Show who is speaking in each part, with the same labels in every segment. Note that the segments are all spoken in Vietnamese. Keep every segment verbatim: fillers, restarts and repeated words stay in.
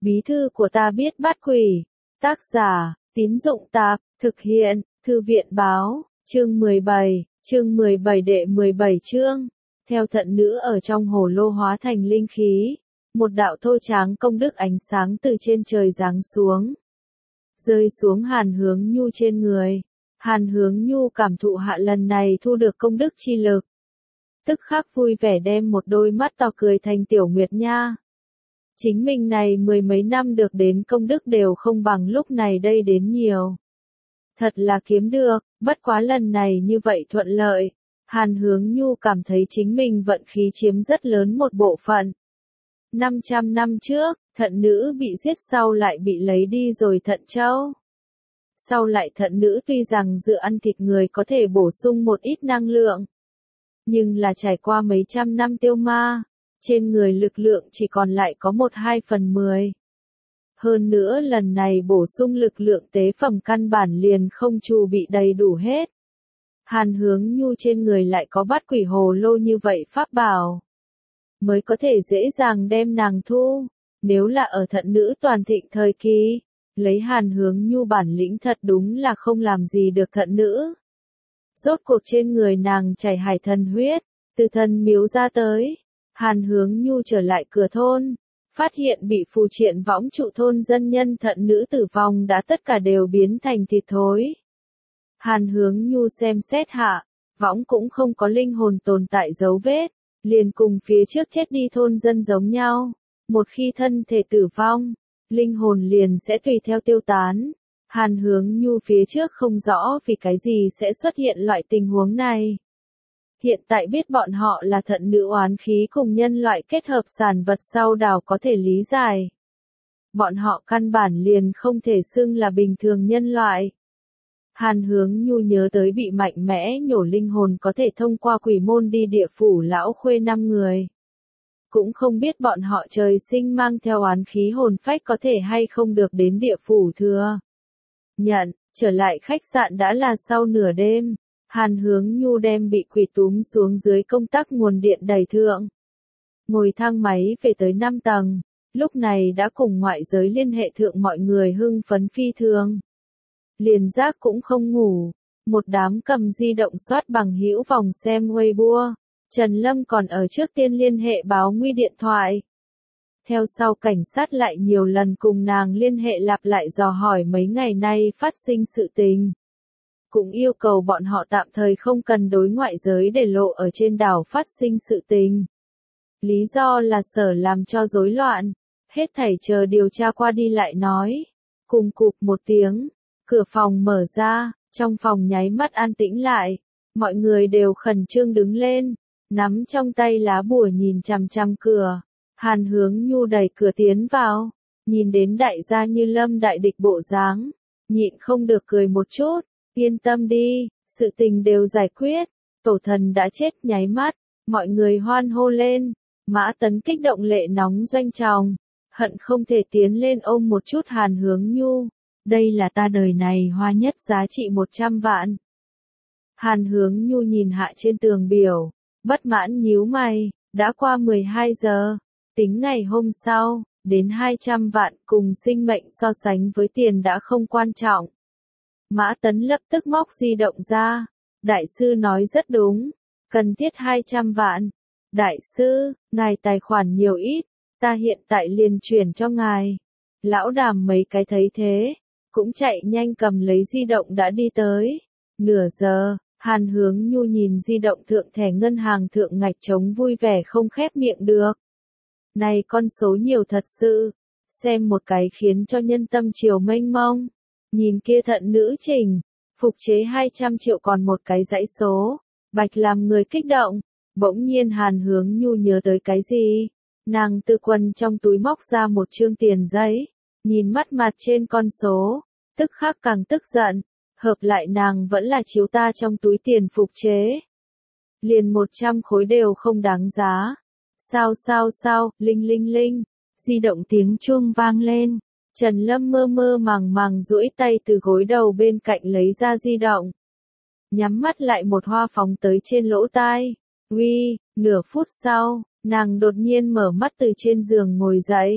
Speaker 1: Bí thư của ta biết bắt quỷ. Tác giả, Tín Dụng Tạp, thực hiện, Thư viện Báo, chương mười bảy, chương mười bảy đệ mười bảy chương. Theo thận nữ ở trong hồ lô hóa thành linh khí, một đạo thô tráng công đức ánh sáng từ trên trời giáng xuống. Rơi xuống Hàn Hướng Nhu trên người. Hàn Hướng Nhu cảm thụ hạ lần này thu được công đức chi lực. Tức khắc vui vẻ đem một đôi mắt to cười thành tiểu nguyệt nha. Chính mình này mười mấy năm được đến công đức đều không bằng lúc này đây đến nhiều. Thật là kiếm được, bất quá lần này như vậy thuận lợi. Hàn Hướng Nhu cảm thấy chính mình vận khí chiếm rất lớn một bộ phận. năm trăm năm trước, thận nữ bị giết sau lại bị lấy đi rồi thận châu. Sau lại thận nữ tuy rằng dựa ăn thịt người có thể bổ sung một ít năng lượng. Nhưng là trải qua mấy trăm năm tiêu ma, trên người lực lượng chỉ còn lại có một hai phần mười. Hơn nữa lần này bổ sung lực lượng tế phẩm căn bản liền không chu bị đầy đủ hết. Hàn Hướng Nhu trên người lại có bát quỷ hồ lô như vậy pháp bảo. Mới có thể dễ dàng đem nàng thu. Nếu là ở thận nữ toàn thịnh thời kỳ, lấy Hàn Hướng Nhu bản lĩnh thật đúng là không làm gì được thận nữ. Rốt cuộc trên người nàng chảy hải thần huyết, từ thần miếu ra tới. Hàn Hướng Nhu trở lại cửa thôn, phát hiện bị phù triện võng trụ thôn dân nhân thận nữ tử vong đã tất cả đều biến thành thịt thối. Hàn Hướng Nhu xem xét hạ, võng cũng không có linh hồn tồn tại dấu vết, liền cùng phía trước chết đi thôn dân giống nhau. Một khi thân thể tử vong, linh hồn liền sẽ tùy theo tiêu tán. Hàn Hướng Nhu phía trước không rõ vì cái gì sẽ xuất hiện loại tình huống này. Hiện tại biết bọn họ là thận nữ oán khí cùng nhân loại kết hợp sản vật sau đào có thể lý giải. Bọn họ căn bản liền không thể xưng là bình thường nhân loại. Hàn Hướng Nhu nhớ tới bị mạnh mẽ nhổ linh hồn có thể thông qua quỷ môn đi địa phủ lão khuê năm người. Cũng không biết bọn họ trời sinh mang theo oán khí hồn phách có thể hay không được đến địa phủ thừa. Nhận, trở lại khách sạn đã là sau nửa đêm. Hàn Hướng Nhu đem bị quỷ túm xuống dưới công tắc nguồn điện đẩy thượng. Ngồi thang máy về tới năm tầng, lúc này đã cùng ngoại giới liên hệ thượng mọi người hưng phấn phi thường. Liền giác cũng không ngủ, một đám cầm di động soát bằng hữu vòng xem Weibo. Trần Lâm còn ở trước tiên liên hệ báo nguy điện thoại. Theo sau cảnh sát lại nhiều lần cùng nàng liên hệ lặp lại dò hỏi mấy ngày nay phát sinh sự tình. Cũng yêu cầu bọn họ tạm thời không cần đối ngoại giới để lộ ở trên đảo phát sinh sự tình. Lý do là sở làm cho rối loạn, hết thảy chờ điều tra qua đi lại nói. Cùng cụp một tiếng, cửa phòng mở ra, trong phòng nháy mắt an tĩnh lại, mọi người đều khẩn trương đứng lên, nắm trong tay lá bùa nhìn chằm chằm cửa. Hàn Hướng Nhu đẩy cửa tiến vào, nhìn đến đại gia như lâm đại địch bộ dáng, nhịn không được cười một chút. Yên tâm đi, sự tình đều giải quyết, tổ thần đã chết nháy mắt, mọi người hoan hô lên. Mã Tấn kích động lệ nóng doanh tròng, hận không thể tiến lên ôm một chút Hàn Hướng Nhu. Đây là ta đời này hoa nhất giá trị một trăm vạn. Hàn Hướng Nhu nhìn hạ trên tường biểu, bất mãn nhíu mày, đã qua mười hai giờ, tính ngày hôm sau, đến hai trăm vạn cùng sinh mệnh so sánh với tiền đã không quan trọng. Mã Tấn lập tức móc di động ra. Đại sư nói rất đúng. Cần thiết hai trăm vạn. Đại sư, ngài tài khoản nhiều ít. Ta hiện tại liền chuyển cho ngài. Lão Đàm mấy cái thấy thế. Cũng chạy nhanh cầm lấy di động đã đi tới. Nửa giờ, Hàn Hướng Nhu nhìn di động thượng thẻ ngân hàng thượng ngạch trống vui vẻ không khép miệng được. Này con số nhiều thật sự. Xem một cái khiến cho nhân tâm triều mênh mông. Nhìn kia thận nữ trình, phục chế hai trăm triệu còn một cái dãy số, bạch làm người kích động. Bỗng nhiên Hàn Hướng Nhu nhớ tới cái gì, nàng từ quần trong túi móc ra một trương tiền giấy, nhìn mắt mặt trên con số, tức khắc càng tức giận, hợp lại nàng vẫn là chiếu ta trong túi tiền phục chế. Liền một trăm khối đều không đáng giá. Sao sao sao, linh linh linh, di động tiếng chuông vang lên. Trần Lâm mơ mơ màng màng duỗi tay từ gối đầu bên cạnh lấy ra di động. Nhắm mắt lại một hoa phóng tới trên lỗ tai. Uy, nửa phút sau, nàng đột nhiên mở mắt từ trên giường ngồi dậy.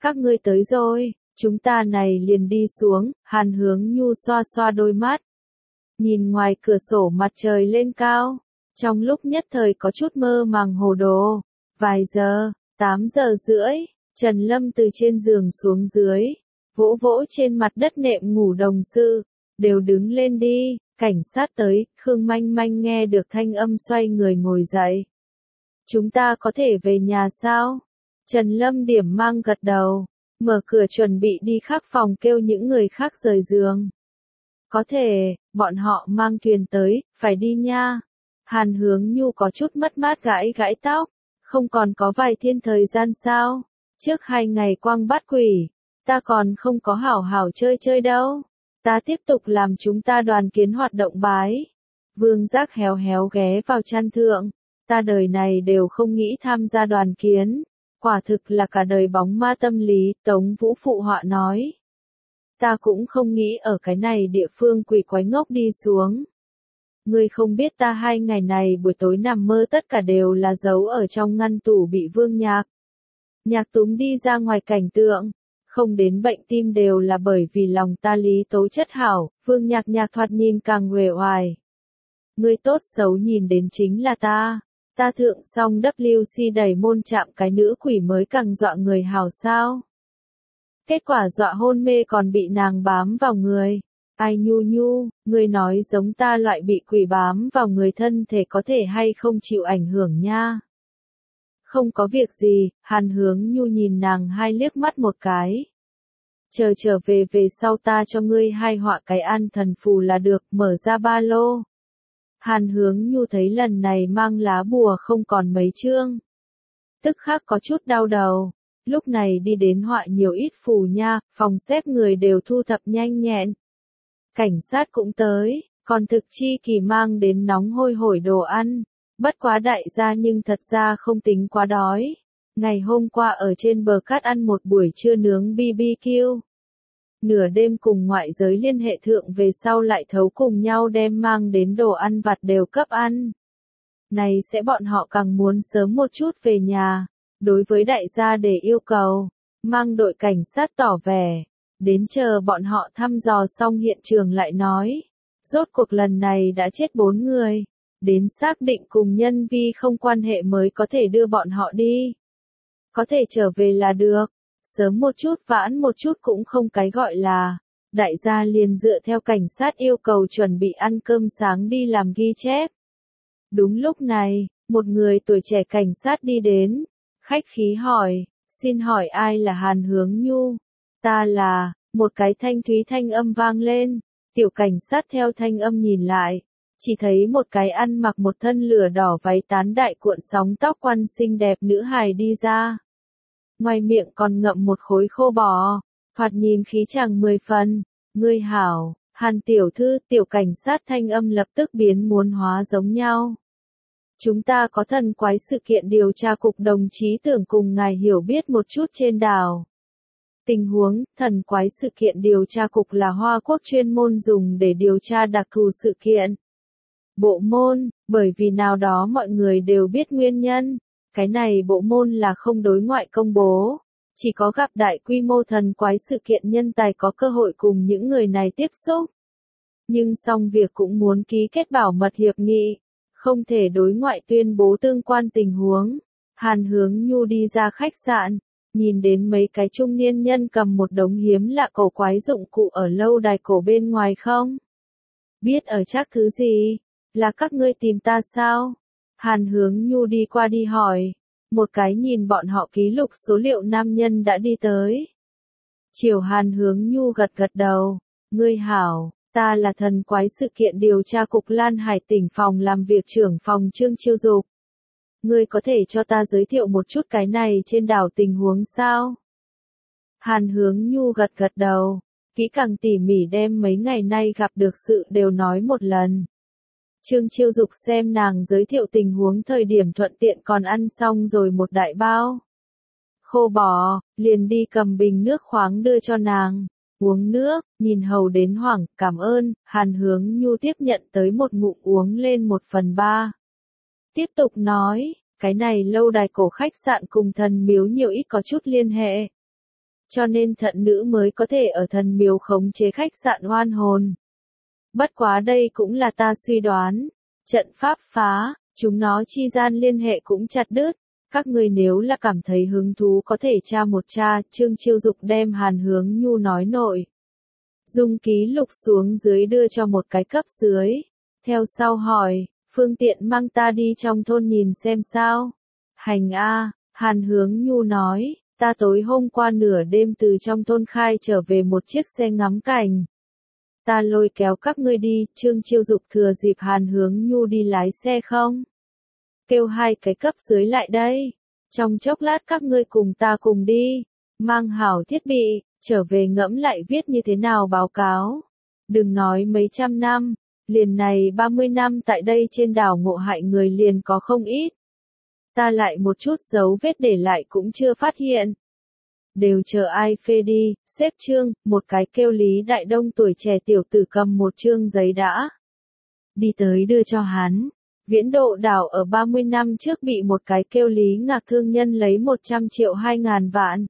Speaker 1: các ngươi tới rồi, chúng ta này liền đi xuống, Hàn Hướng Nhu xoa xoa đôi mắt. Nhìn ngoài cửa sổ mặt trời lên cao, trong lúc nhất thời có chút mơ màng hồ đồ. Vài giờ, tám giờ rưỡi, Trần Lâm từ trên giường xuống dưới, vỗ vỗ trên mặt đất nệm ngủ đồng sự, đều đứng lên đi, cảnh sát tới, Khương Manh Manh nghe được thanh âm xoay người ngồi dậy. Chúng ta có thể về nhà sao? Trần Lâm điểm mang gật đầu, mở cửa chuẩn bị đi khác phòng kêu những người khác rời giường. Có thể, bọn họ mang thuyền tới, phải đi nha. Hàn Hướng Nhu có chút mất mát gãi gãi tóc, không còn có vài thiên thời gian sao? Trước hai ngày quang bắt quỷ, ta còn không có hảo hảo chơi chơi đâu. Ta tiếp tục làm chúng ta đoàn kiến hoạt động bái. Vương Giác héo héo ghé vào chăn thượng, ta đời này đều không nghĩ tham gia đoàn kiến. Quả thực là cả đời bóng ma tâm lý, Tống Vũ phụ họa nói. Ta cũng không nghĩ ở cái này địa phương quỷ quái ngốc đi xuống. Ngươi không biết ta hai ngày này buổi tối nằm mơ tất cả đều là giấu ở trong ngăn tủ bị Vương Nhạc. Nhạc túm đi ra ngoài cảnh tượng, không đến bệnh tim đều là bởi vì lòng ta lý tố chất hảo, Vương Nhạc Nhạc thoạt nhìn càng uể oải. Ngươi tốt xấu nhìn đến chính là ta, ta thượng xong W C đẩy môn chạm cái nữ quỷ mới càng dọa người hảo sao. Kết quả dọa hôn mê còn bị nàng bám vào người. Ai Nhu Nhu, ngươi nói giống ta loại bị quỷ bám vào người thân thể có thể hay không chịu ảnh hưởng nha. Không có việc gì, Hàn Hướng Nhu nhìn nàng hai liếc mắt một cái. Chờ trở về về sau ta cho ngươi hai họa cái an thần phù là được, mở ra ba lô. Hàn Hướng Nhu thấy lần này mang lá bùa không còn mấy chương. Tức khắc có chút đau đầu. Lúc này đi đến họa nhiều ít phù nha, phòng xếp người đều thu thập nhanh nhẹn. Cảnh sát cũng tới, còn thực chi kỳ mang đến nóng hôi hổi đồ ăn. Bất quá đại gia nhưng thật ra không tính quá đói. Ngày hôm qua ở trên bờ cát ăn một buổi trưa nướng bê bê kiu. Nửa đêm cùng ngoại giới liên hệ thượng về sau lại thấu cùng nhau đem mang đến đồ ăn vặt đều cấp ăn. Này sẽ bọn họ càng muốn sớm một chút về nhà. Đối với đại gia để yêu cầu, mang đội cảnh sát tỏ vẻ. Đến chờ bọn họ thăm dò xong hiện trường lại nói. Rốt cuộc lần này đã chết bốn người. Đến xác định cùng nhân vi không quan hệ mới có thể đưa bọn họ đi. Có thể trở về là được. Sớm một chút vãn một chút cũng không cái gọi là. Đại gia liền dựa theo cảnh sát yêu cầu chuẩn bị ăn cơm sáng đi làm ghi chép. Đúng lúc này, một người tuổi trẻ cảnh sát đi đến. Khách khí hỏi, xin hỏi ai là Hàn Hướng Nhu? Ta là, một cái thanh thúy thanh âm vang lên. Tiểu cảnh sát theo thanh âm nhìn lại. Chỉ thấy một cái ăn mặc một thân lửa đỏ váy tán đại cuộn sóng tóc quăn xinh đẹp nữ hài đi ra. Ngoài miệng còn ngậm một khối khô bò, thoạt nhìn khí chàng mười phần. Ngươi hảo, Hàn tiểu thư, tiểu cảnh sát thanh âm lập tức biến muốn hóa giống nhau. Chúng ta có thần quái sự kiện điều tra cục đồng chí tưởng cùng ngài hiểu biết một chút trên đảo. Tình huống, thần quái sự kiện điều tra cục là Hoa Quốc chuyên môn dùng để điều tra đặc thù sự kiện. Bộ môn, bởi vì nào đó mọi người đều biết nguyên nhân, cái này bộ môn là không đối ngoại công bố, chỉ có gặp đại quy mô thần quái sự kiện nhân tài có cơ hội cùng những người này tiếp xúc. Nhưng xong việc cũng muốn ký kết bảo mật hiệp nghị, không thể đối ngoại tuyên bố tương quan tình huống. Hàn Hướng Nhu đi ra khách sạn, nhìn đến mấy cái trung niên nhân cầm một đống hiếm lạ cổ quái dụng cụ ở lâu đài cổ bên ngoài không? Biết ở chắc thứ gì? Là các ngươi tìm ta sao? Hàn Hướng Nhu đi qua đi hỏi. Một cái nhìn bọn họ ký lục số liệu nam nhân đã đi tới. Chiều Hàn Hướng Nhu gật gật đầu. Ngươi hảo, ta là thần quái sự kiện điều tra cục Lan Hải tỉnh phòng làm việc trưởng phòng Trương Chiêu Dục. Ngươi có thể cho ta giới thiệu một chút cái này trên đảo tình huống sao? Hàn Hướng Nhu gật gật đầu. Kỹ càng tỉ mỉ đem mấy ngày nay gặp được sự đều nói một lần. Trương Chiêu Dục xem nàng giới thiệu tình huống thời điểm thuận tiện còn ăn xong rồi một đại bao. Khô bò, liền đi cầm bình nước khoáng đưa cho nàng. Uống nước, nhìn hầu đến hoảng, cảm ơn, Hàn Hướng Nhu tiếp nhận tới một ngụm uống lên một phần ba. Tiếp tục nói, cái này lâu đài cổ khách sạn cùng thần miếu nhiều ít có chút liên hệ. cho nên thận nữ mới có thể ở thần miếu khống chế khách sạn oan hồn. Bất quá đây cũng là ta suy đoán. Trận pháp phá, chúng nó chi gian liên hệ cũng chặt đứt. Các người nếu là cảm thấy hứng thú có thể tra một tra, Trương Chiêu Dục đem Hàn Hướng Nhu nói nội dung ký lục xuống dưới đưa cho một cái cấp dưới. Theo sau hỏi, phương tiện mang ta đi trong thôn nhìn xem sao. Hành a, Hàn Hướng Nhu nói, ta tối hôm qua nửa đêm từ trong thôn khai trở về một chiếc xe ngắm cảnh. Ta lôi kéo các ngươi đi, Trương Chiêu Dục thừa dịp Hàn Hướng Nhu đi lái xe không? Kêu hai cái cấp dưới lại đây. Trong chốc lát các ngươi cùng ta cùng đi. Mang hảo thiết bị, trở về ngẫm lại viết như thế nào báo cáo. Đừng nói mấy trăm năm, liền này ba mươi năm tại đây trên đảo ngộ hại người liền có không ít. Ta lại một chút dấu vết để lại cũng chưa phát hiện. Đều chờ ai phê đi, xếp chương, một cái kêu Lý Đại Đông tuổi trẻ tiểu tử cầm một chương giấy đã. Đi tới đưa cho hắn. Viễn Độ đảo ở ba mươi năm trước bị một cái kêu Lý Ngạc thương nhân lấy một trăm triệu hai ngàn vạn.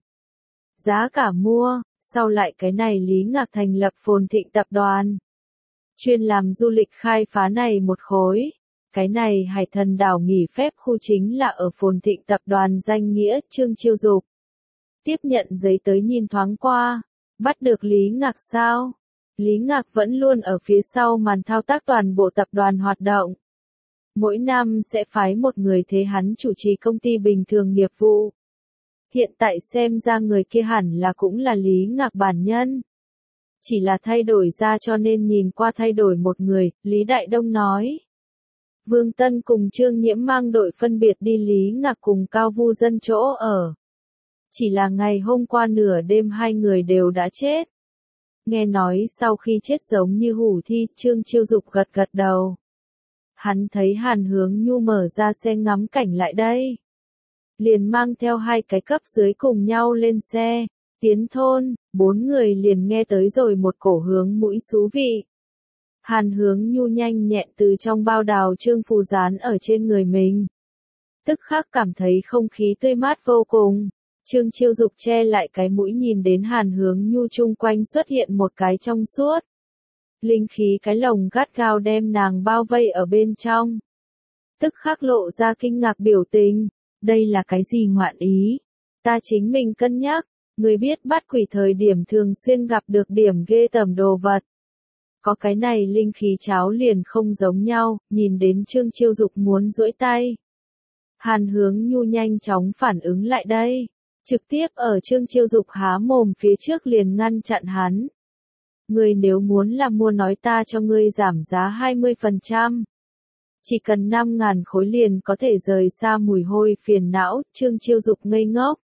Speaker 1: Giá cả mua, sau lại cái này Lý Ngạc thành lập Phồn Thịnh tập đoàn. Chuyên làm du lịch khai phá này một khối. Cái này Hải Thần đảo nghỉ phép khu chính là ở Phồn Thịnh tập đoàn danh nghĩa Trương Chiêu Dục. Tiếp nhận giấy tới nhìn thoáng qua, bắt được Lý Ngạc sao? Lý Ngạc vẫn luôn ở phía sau màn thao tác toàn bộ tập đoàn hoạt động. Mỗi năm sẽ phái một người thế hắn chủ trì công ty bình thường nghiệp vụ. Hiện tại xem ra người kia hẳn là cũng là Lý Ngạc bản nhân. Chỉ là thay đổi ra cho nên nhìn qua thay đổi một người, Lý Đại Đông nói. Vương Tân cùng Trương Nhiễm mang đội phân biệt đi Lý Ngạc cùng Cao Vu Dân chỗ ở. Chỉ là ngày hôm qua nửa đêm hai người đều đã chết. Nghe nói sau khi chết giống như hủ thi, Trương Chiêu Dục gật gật đầu. Hắn thấy Hàn Hướng Nhu mở ra xe ngắm cảnh lại đây. Liền mang theo hai cái cấp dưới cùng nhau lên xe, tiến thôn, bốn người liền nghe tới rồi một cổ hướng mũi xú vị. Hàn Hướng Nhu nhanh nhẹn từ trong bao đào trương phù dán ở trên người mình. Tức khắc cảm thấy không khí tươi mát vô cùng. Trương Chiêu Dục che lại cái mũi nhìn đến Hàn Hướng Nhu chung quanh xuất hiện một cái trong suốt. Linh khí cái lồng gắt gao đem nàng bao vây ở bên trong. Tức khắc lộ ra kinh ngạc biểu tình. Đây là cái gì ngoạn ý? Ta chính mình cân nhắc. Người biết bắt quỷ thời điểm thường xuyên gặp được điểm ghê tởm đồ vật. Có cái này linh khí cháo liền không giống nhau, nhìn đến Trương Chiêu Dục muốn duỗi tay. Hàn Hướng Nhu nhanh chóng phản ứng lại đây. Trực tiếp ở Trương Chiêu Dục há mồm phía trước liền ngăn chặn hắn. Ngươi nếu muốn là mua nói ta cho ngươi giảm giá hai mươi phần trăm. Chỉ cần năm ngàn khối liền có thể rời xa mùi hôi phiền não, Trương Chiêu Dục ngây ngốc.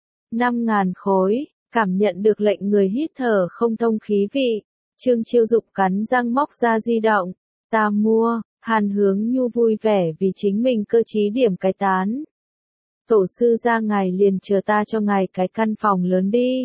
Speaker 1: năm ngàn khối, cảm nhận được lệnh người hít thở không thông khí vị. Trương Chiêu Dục cắn răng móc ra di động. Ta mua, Hàn Hướng Nhu vui vẻ vì chính mình cơ trí điểm cái tán. Tổ sư ra ngài liền chờ ta cho ngài cái căn phòng lớn đi.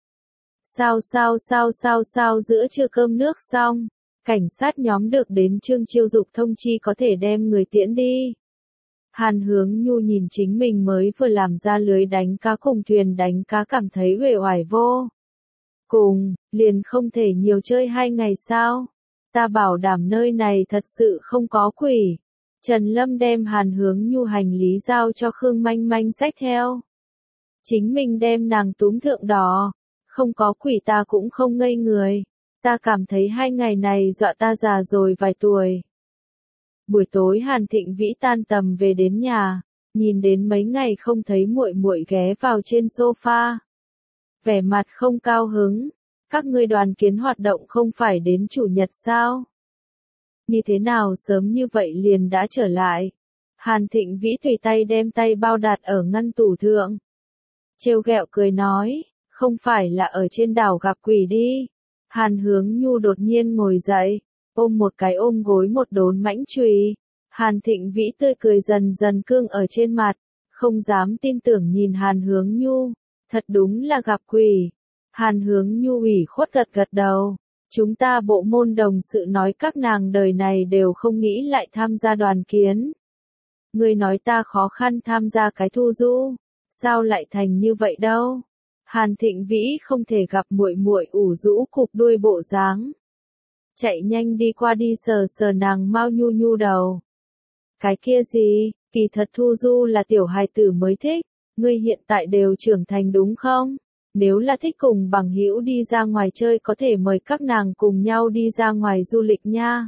Speaker 1: Sao sao sao sao sao giữa trưa cơm nước xong, cảnh sát nhóm được đến Trương Chiêu Dục thông chi có thể đem người tiễn đi. Hàn Hướng Nhu nhìn chính mình mới vừa làm ra lưới đánh cá cùng thuyền đánh cá cảm thấy uể oải vô cùng, liền không thể nhiều chơi hai ngày sao? Ta bảo đảm nơi này thật sự không có quỷ. Trần Lâm đem Hàn Hướng Nhu hành lý giao cho Khương Manh Manh xách theo. Chính mình đem nàng túm thượng đỏ. Không có quỷ ta cũng không ngây người. Ta cảm thấy hai ngày này dọa ta già rồi vài tuổi. Buổi tối Hàn Thịnh Vĩ tan tầm về đến nhà, nhìn đến mấy ngày không thấy muội muội ghé vào trên sofa. Vẻ mặt không cao hứng, các ngươi đoàn kiến hoạt động không phải đến chủ nhật sao? Như thế nào sớm như vậy liền đã trở lại? Hàn Thịnh Vĩ tùy tay đem tay bao đặt ở ngăn tủ thượng. Trêu ghẹo cười nói, không phải là ở trên đảo gặp quỷ đi. Hàn Hướng Nhu đột nhiên ngồi dậy, ôm một cái ôm gối một đốn mãnh chùy. Hàn Thịnh Vĩ tươi cười dần dần cương ở trên mặt, không dám tin tưởng nhìn Hàn Hướng Nhu, thật đúng là gặp quỷ. Hàn Hướng Nhu ủy khuất gật gật đầu, chúng ta bộ môn đồng sự nói các nàng đời này đều không nghĩ lại tham gia đoàn kiến. Ngươi nói ta khó khăn tham gia cái thu du, sao lại thành như vậy đâu? Hàn Thịnh Vĩ không thể gặp muội muội ủ rũ cụp đuôi bộ dáng. Chạy nhanh đi qua đi sờ sờ nàng mau nhu nhu đầu. Cái kia gì, kỳ thật Thu Du là tiểu hài tử mới thích, ngươi hiện tại đều trưởng thành đúng không? Nếu là thích cùng bằng hữu đi ra ngoài chơi có thể mời các nàng cùng nhau đi ra ngoài du lịch nha.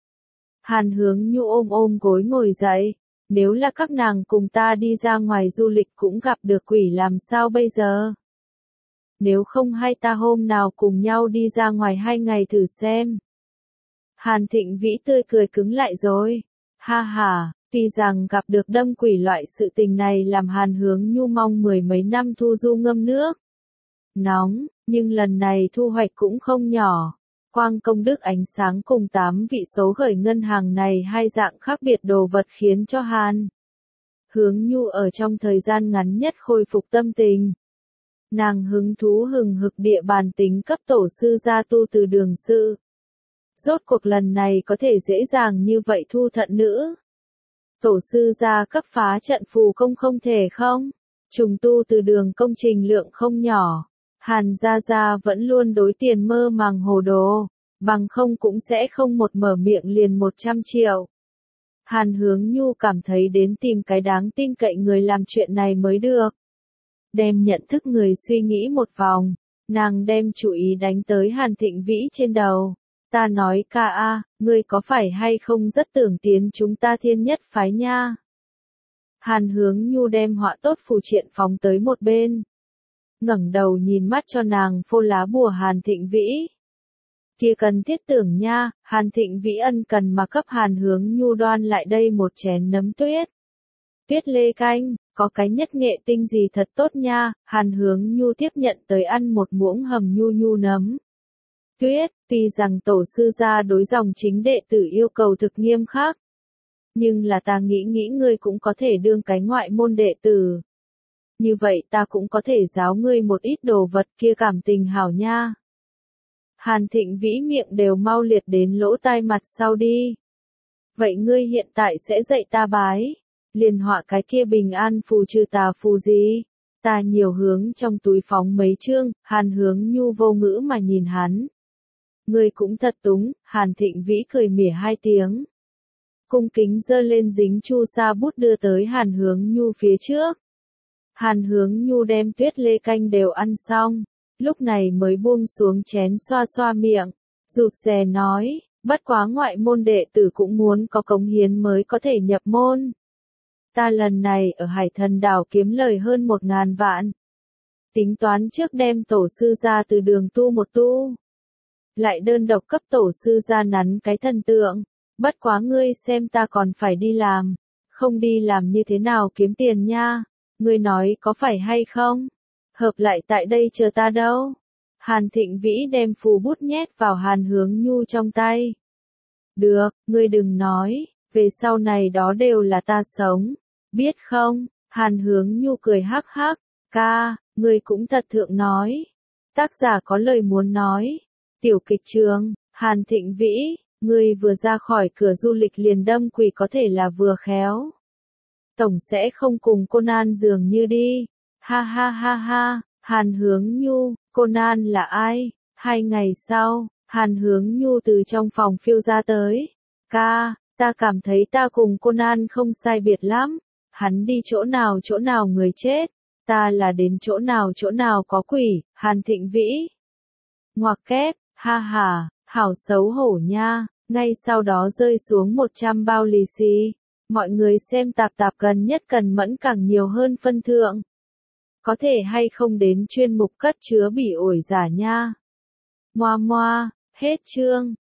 Speaker 1: Hàn Hướng Nhu ôm ôm gối ngồi dậy, nếu là các nàng cùng ta đi ra ngoài du lịch cũng gặp được quỷ làm sao bây giờ? Nếu không hay ta hôm nào cùng nhau đi ra ngoài hai ngày thử xem. Hàn Thịnh Vĩ tươi cười cứng lại rồi. Ha ha, tuy rằng gặp được đâm quỷ loại sự tình này làm Hàn Hướng Nhu mong mười mấy năm Thu Du ngâm nước nóng, nhưng lần này thu hoạch cũng không nhỏ. Quang công đức ánh sáng cùng tám vị số khởi ngân hàng này hai dạng khác biệt đồ vật khiến cho Hàn Hướng Nhu ở trong thời gian ngắn nhất khôi phục tâm tình. Nàng hứng thú hừng hực địa bàn tính cấp tổ sư gia tu từ đường sự. Rốt cuộc lần này có thể dễ dàng như vậy thu thận nữ. Tổ sư gia cấp phá trận phù công không thể không? Trùng tu từ đường công trình lượng không nhỏ. Hàn Gia Gia vẫn luôn đối tiền mơ màng hồ đồ, bằng không cũng sẽ không một mở miệng liền một trăm triệu. Hàn Hướng Nhu cảm thấy đến tìm cái đáng tin cậy người làm chuyện này mới được. Đem nhận thức người suy nghĩ một vòng, nàng đem chú ý đánh tới Hàn Thịnh Vĩ trên đầu. Ta nói ca a, ngươi có phải hay không rất tưởng tiến chúng ta thiên nhất phái nha. Hàn Hướng Nhu đem họa tốt phù triện phóng tới một bên. Ngẩng đầu nhìn mắt cho nàng phô lá bùa Hàn Thịnh Vĩ. Kia cần thiết tưởng nha, Hàn Thịnh Vĩ ân cần mà cấp Hàn Hướng Nhu đoan lại đây một chén nấm tuyết. Tuyết lê canh, có cái nhất nghệ tinh gì thật tốt nha, Hàn Hướng Nhu tiếp nhận tới ăn một muỗng hầm nhu nhu nấm. Tuyết, tuy rằng tổ sư gia đối dòng chính đệ tử yêu cầu thực nghiêm khắc. Nhưng là ta nghĩ nghĩ ngươi cũng có thể đương cái ngoại môn đệ tử. Như vậy ta cũng có thể giáo ngươi một ít đồ vật kia cảm tình hảo nha. Hàn Thịnh Vĩ miệng đều mau liệt đến lỗ tai mặt sau đi. Vậy ngươi hiện tại sẽ dạy ta bái. Liền họa cái kia bình an phù trừ tà phù gì? Ta nhiều hướng trong túi phóng mấy chương, Hàn Hướng Nhu vô ngữ mà nhìn hắn. Ngươi cũng thật túng, Hàn Thịnh Vĩ cười mỉa hai tiếng. Cung kính giơ lên dính chu sa bút đưa tới Hàn Hướng Nhu phía trước. Hàn Hướng Nhu đem tuyết lê canh đều ăn xong, lúc này mới buông xuống chén xoa xoa miệng, rụt rè nói, bất quá ngoại môn đệ tử cũng muốn có cống hiến mới có thể nhập môn. Ta lần này ở Hải Thần Đảo kiếm lời hơn một ngàn vạn. Tính toán trước đem tổ sư ra từ đường tu một tu. Lại đơn độc cấp tổ sư ra nắn cái thần tượng, bất quá ngươi xem ta còn phải đi làm, không đi làm như thế nào kiếm tiền nha. Ngươi nói có phải hay không? Hợp lại tại đây chờ ta đâu? Hàn Thịnh Vĩ đem phù bút nhét vào Hàn Hướng Nhu trong tay. Được, ngươi đừng nói, về sau này đó đều là ta sống. Biết không? Hàn Hướng Nhu cười hắc hắc. Ca, ngươi cũng thật thượng nói. Tác giả có lời muốn nói. Tiểu kịch trường, Hàn Thịnh Vĩ, ngươi vừa ra khỏi cửa du lịch liền đâm quỷ có thể là vừa khéo. Tổng sẽ không cùng Conan dường như đi. Ha ha ha ha, Hàn Hướng Nhu, Conan là ai? Hai ngày sau, Hàn Hướng Nhu từ trong phòng phiêu ra tới. Ca, ta cảm thấy ta cùng Conan không sai biệt lắm. Hắn đi chỗ nào chỗ nào người chết. Ta là đến chỗ nào chỗ nào có quỷ, Hàn Thịnh Vĩ. Ngoặc kép, ha ha, hảo xấu hổ nha, ngay sau đó rơi xuống một trăm bao lì xì. Mọi người xem tạp tạp gần nhất cần mẫn càng nhiều hơn phân thượng. Có thể hay không đến chuyên mục cất chứa bị ổi giả nha. Moa moa, hết chương.